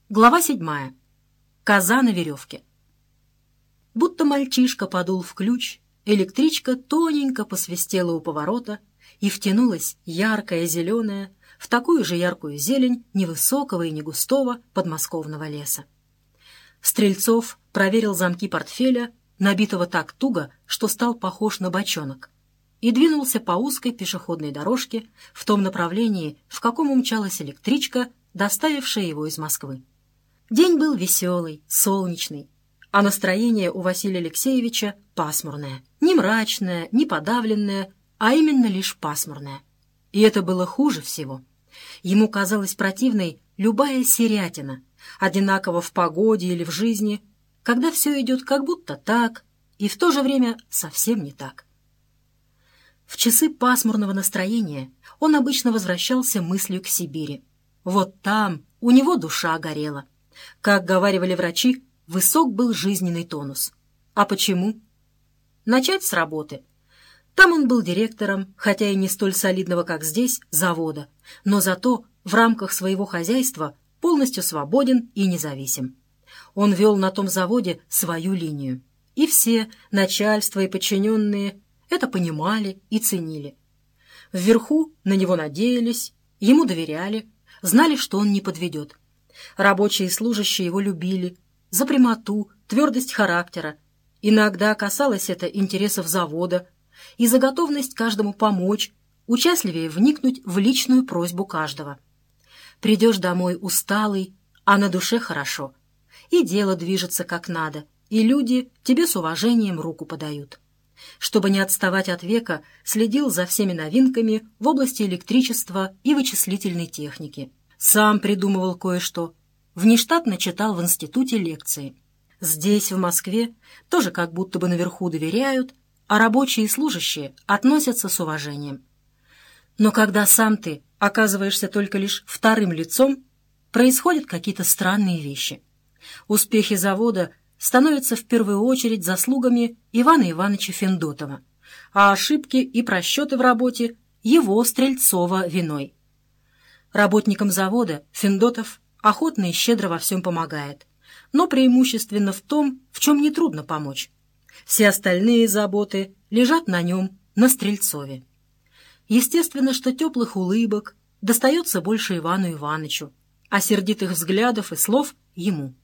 Глава 7. Коза на веревке. Будто мальчишка подул в ключ, электричка тоненько посвистела у поворота и втянулась, яркая, зеленая, в такую же яркую зелень невысокого и негустого подмосковного леса. Стрельцов проверил замки портфеля, набитого так туго, что стал похож на бочонок, и двинулся по узкой пешеходной дорожке в том направлении, в каком умчалась электричка, доставившая его из Москвы. День был веселый, солнечный, а настроение у Василия Алексеевича пасмурное. Не мрачное, не подавленное, а именно лишь пасмурное. И это было хуже всего. Ему казалась противной любая серятина, одинаково в погоде или в жизни, когда все идет как будто так, и в то же время совсем не так. В часы пасмурного настроения он обычно возвращался мыслью к Сибири. Вот там у него душа горела. Как говаривали врачи, высок был жизненный тонус. А почему? Начать с работы. Там он был директором, хотя и не столь солидного, как здесь, завода, но зато в рамках своего хозяйства полностью свободен и независим. Он вел на том заводе свою линию. И все, начальство и подчиненные, это понимали и ценили. Вверху на него надеялись, ему доверяли, знали, что он не подведет. Рабочие и служащие его любили за прямоту, твердость характера. Иногда касалось это интересов завода и за готовность каждому помочь, участливее вникнуть в личную просьбу каждого. Придешь домой усталый, а на душе хорошо. И дело движется как надо, и люди тебе с уважением руку подают. Чтобы не отставать от века, следил за всеми новинками в области электричества и вычислительной техники. Сам придумывал кое-что. Внештатно читал в институте лекции. Здесь, в Москве, тоже как будто бы наверху доверяют, а рабочие и служащие относятся с уважением. Но когда сам ты оказываешься только лишь вторым лицом, происходят какие-то странные вещи. Успехи завода становятся в первую очередь заслугами Ивана Ивановича Федотова, а ошибки и просчеты в работе его, Стрельцова, виной. Работникам завода Федотов охотно и щедро во всем помогает, но преимущественно в том, в чем нетрудно помочь. Все остальные заботы лежат на нем, на Стрельцове. Естественно, что теплых улыбок достается больше Ивану Ивановичу, а сердитых взглядов и слов — ему.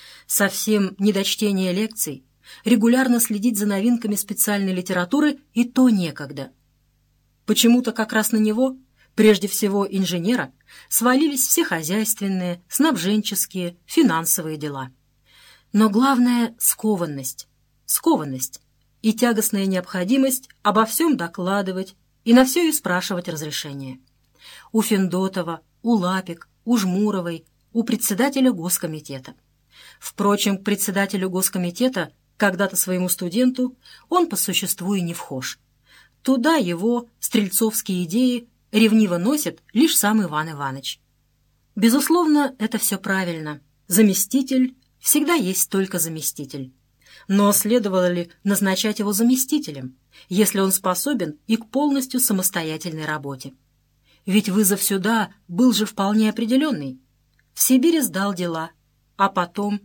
Совсем не до чтения лекций, регулярно следить за новинками специальной литературы и то некогда. Почему-то как раз на него, прежде всего инженера, свалились все хозяйственные, снабженческие, финансовые дела. Но главное — скованность. Скованность и тягостная необходимость обо всем докладывать и на все и спрашивать разрешения. У Федотова, у Лапик, у Жмуровой, у председателя госкомитета. Впрочем, к председателю госкомитета, когда-то своему студенту, он по существу и не вхож. Туда его стрельцовские идеи ревниво носит лишь сам Иван Иванович. Безусловно, это все правильно. Заместитель всегда есть только заместитель. Но следовало ли назначать его заместителем, если он способен и к полностью самостоятельной работе? Ведь вызов сюда был же вполне определенный. В Сибири сдал дела, а потом...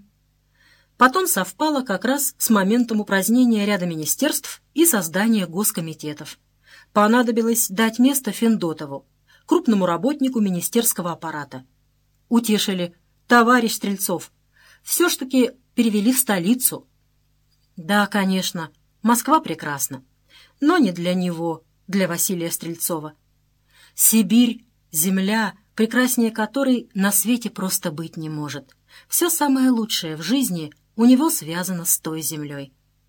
Потом совпало как раз с моментом упразднения ряда министерств и создания госкомитетов. Понадобилось дать место Федотову, крупному работнику министерского аппарата. Утешили: товарищ Стрельцов, все ж таки перевели в столицу. Да, конечно, Москва прекрасна, но не для него, для Василия Стрельцова. Сибирь — земля, прекраснее которой на свете просто быть не может. Все самое лучшее в жизни у него связано с той землей.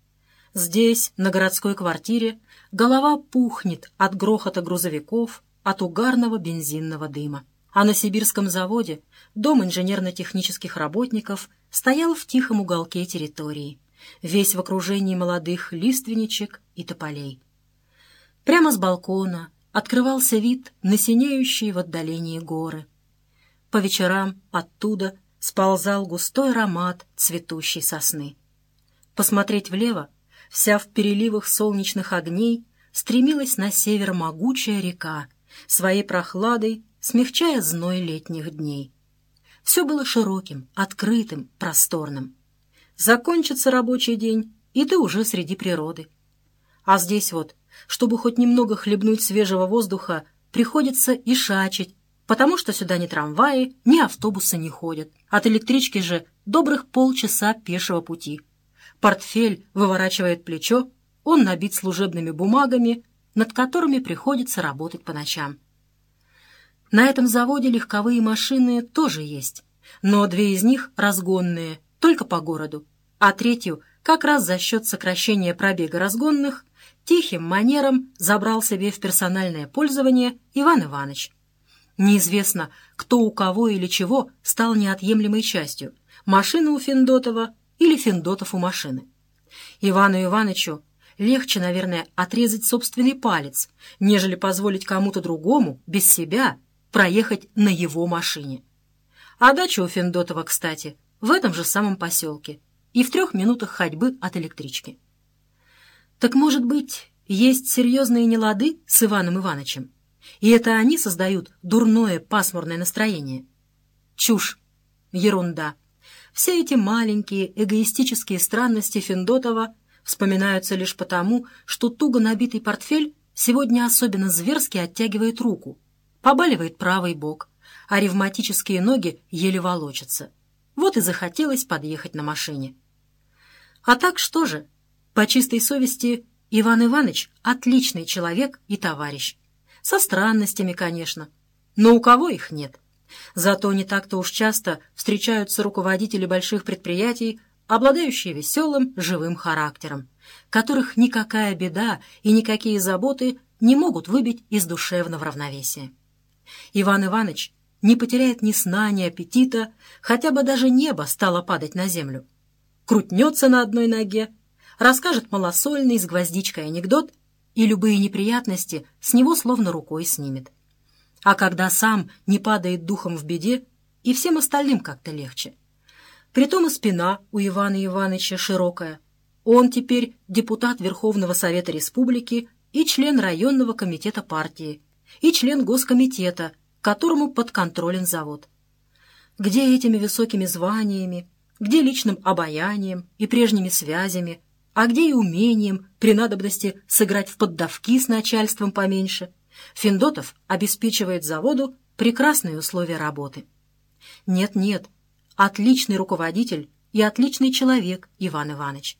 Здесь, на городской квартире, голова пухнет от грохота грузовиков, от угарного бензинного дыма. А на сибирском заводе дом инженерно-технических работников стоял в тихом уголке территории, весь в окружении молодых лиственничек и тополей. Прямо с балкона открывался вид на синеющие в отдалении горы. По вечерам оттуда сползал густой аромат цветущей сосны. Посмотреть влево, вся в переливах солнечных огней, стремилась на север могучая река, своей прохладой смягчая зной летних дней. Все было широким, открытым, просторным. Закончится рабочий день, и ты уже среди природы. А здесь вот, чтобы хоть немного хлебнуть свежего воздуха, приходится ишачить, потому что сюда ни трамваи, ни автобусы не ходят. От электрички же добрых полчаса пешего пути. Портфель выворачивает плечо, он набит служебными бумагами, над которыми приходится работать по ночам. На этом заводе легковые машины тоже есть, но 2 из них разгонные, только по городу, а 3-ю, как раз за счет сокращения пробега разгонных, тихим манером забрал себе в персональное пользование Иван Иванович. Неизвестно, кто у кого или чего стал неотъемлемой частью – машина у Федотова или Федотов у машины. Ивану Ивановичу легче, наверное, отрезать собственный палец, нежели позволить кому-то другому, без себя, проехать на его машине. А дача у Федотова, кстати, в этом же самом поселке и в 3 минутах ходьбы от электрички. Так, может быть, есть серьезные нелады с Иваном Ивановичем, и это они создают дурное пасмурное настроение? Чушь, ерунда. Все эти маленькие эгоистические странности Федотова вспоминаются лишь потому, что туго набитый портфель сегодня особенно зверски оттягивает руку, побаливает правый бок, а ревматические ноги еле волочатся. Вот и захотелось подъехать на машине. А так что же? По чистой совести, Иван Иванович — отличный человек и товарищ. Со странностями, конечно, но у кого их нет? Зато не так-то уж часто встречаются руководители больших предприятий, обладающие веселым, живым характером, которых никакая беда и никакие заботы не могут выбить из душевного равновесия. Иван Иванович не потеряет ни сна, ни аппетита, хотя бы даже небо стало падать на землю. Крутнется на одной ноге, расскажет малосольный с гвоздичкой анекдот, и любые неприятности с него словно рукой снимет. А когда сам не падает духом в беде, и всем остальным как-то легче. Притом и спина у Ивана Ивановича широкая. Он теперь депутат Верховного Совета Республики и член районного комитета партии, и член госкомитета, которому подконтролен завод. Где этими высокими званиями, где личным обаянием и прежними связями, а где и умением при надобности сыграть в поддавки с начальством поменьше, Федотов обеспечивает заводу прекрасные условия работы. Нет-нет, отличный руководитель и отличный человек Иван Иванович.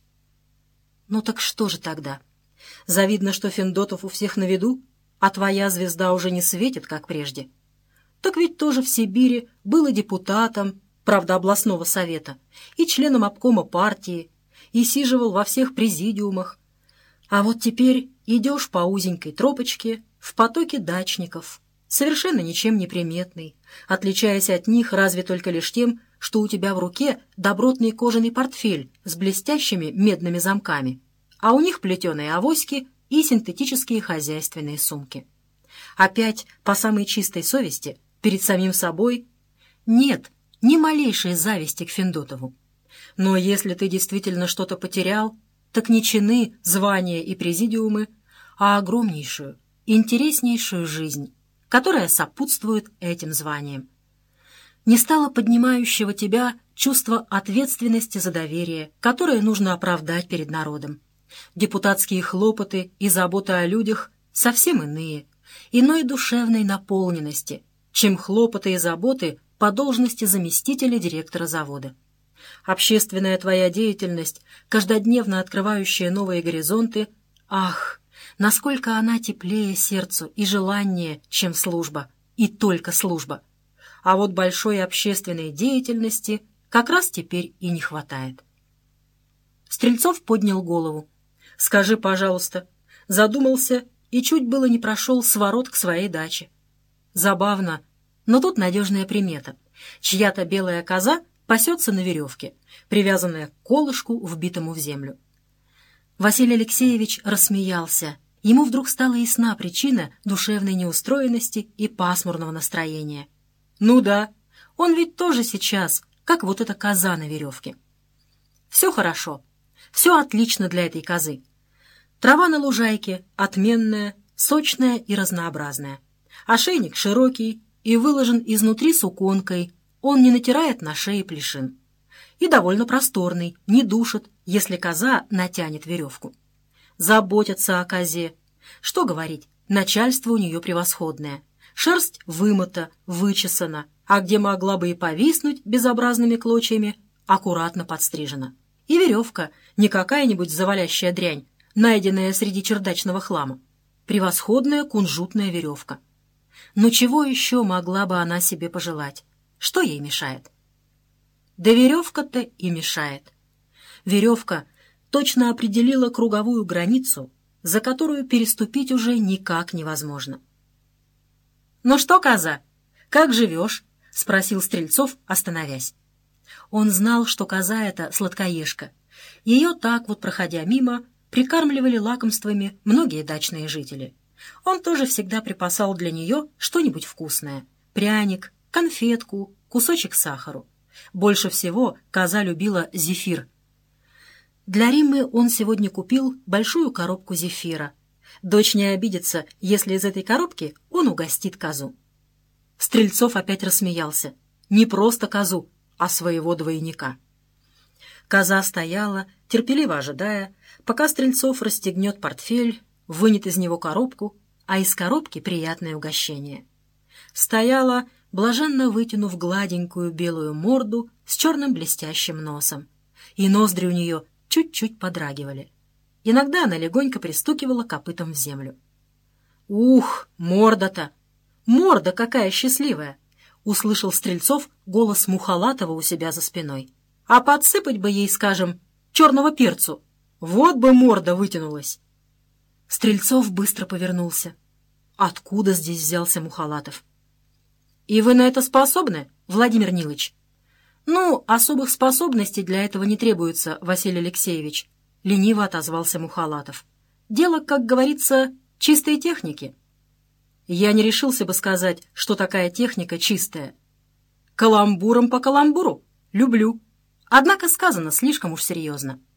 Ну так что же тогда? Завидно, что Федотов у всех на виду, а твоя звезда уже не светит, как прежде. Так ведь тоже в Сибири был и депутатом, правда, областного совета, и членом обкома партии, и сиживал во всех президиумах. А вот теперь идешь по узенькой тропочке в потоке дачников, совершенно ничем не приметный, отличаясь от них разве только лишь тем, что у тебя в руке добротный кожаный портфель с блестящими медными замками, а у них плетеные авоськи и синтетические хозяйственные сумки. Опять по самой чистой совести, перед самим собой, нет ни малейшей зависти к Федотову. Но если ты действительно что-то потерял, так не чины, звания и президиумы, а огромнейшую, интереснейшую жизнь, которая сопутствует этим званиям. Не стало поднимающего тебя чувство ответственности за доверие, которое нужно оправдать перед народом. Депутатские хлопоты и забота о людях совсем иные, иной душевной наполненности, чем хлопоты и заботы по должности заместителя директора завода. Общественная твоя деятельность, каждодневно открывающая новые горизонты, ах, насколько она теплее сердцу и желаннее, чем служба, и только служба. А вот большой общественной деятельности как раз теперь и не хватает. Стрельцов поднял голову. «Скажи, пожалуйста», задумался и чуть было не прошел с ворот к своей даче. Забавно, но тут надежная примета. Чья-то белая коза пасется на веревке, привязанная к колышку, вбитому в землю. Василий Алексеевич рассмеялся. Ему вдруг стала ясна причина душевной неустроенности и пасмурного настроения. Ну да, он ведь тоже сейчас, как вот эта коза на веревке. Все хорошо, все отлично для этой козы. Трава на лужайке отменная, сочная и разнообразная. Ошейник широкий и выложен изнутри суконкой. Он не натирает на шее плешин. И довольно просторный, не душит, если коза натянет веревку. Заботятся о козе. Что говорить, начальство у нее превосходное. Шерсть вымыта, вычесана, а где могла бы и повиснуть безобразными клочьями, аккуратно подстрижена. И веревка не какая-нибудь завалящая дрянь, найденная среди чердачного хлама. Превосходная кунжутная веревка. Но чего еще могла бы она себе пожелать? Что ей мешает? Да веревка-то и мешает. Веревка точно определила круговую границу, за которую переступить уже никак невозможно. «Ну что, коза, как живешь?» — спросил Стрельцов, остановясь. Он знал, что коза эта сладкоежка. Ее так вот, проходя мимо, прикармливали лакомствами многие дачные жители. Он тоже всегда припасал для нее что-нибудь вкусное — пряник, конфетку, кусочек сахару. Больше всего коза любила зефир. Для Риммы он сегодня купил большую коробку зефира. Дочь не обидится, если из этой коробки он угостит козу. Стрельцов опять рассмеялся. Не просто козу, а своего двойника. Коза стояла, терпеливо ожидая, пока Стрельцов расстегнет портфель, вынет из него коробку, а из коробки приятное угощение. Стояла, блаженно вытянув гладенькую белую морду с черным блестящим носом. И ноздри у нее чуть-чуть подрагивали. Иногда она легонько пристукивала копытом в землю. «Ух, морда-то! Морда какая счастливая!» — услышал Стрельцов голос Мухалатова у себя за спиной. «А подсыпать бы ей, скажем, черного перцу! Вот бы морда вытянулась!» Стрельцов быстро повернулся. Откуда здесь взялся Мухалатов? «И вы на это способны, Владимир Нилыч?» «Ну, особых способностей для этого не требуется, Василий Алексеевич», — лениво отозвался Мухалатов. «Дело, как говорится, чистой техники». Я не решился бы сказать, что такая техника чистая. Каламбуром по каламбуру люблю. Однако сказано слишком уж серьезно.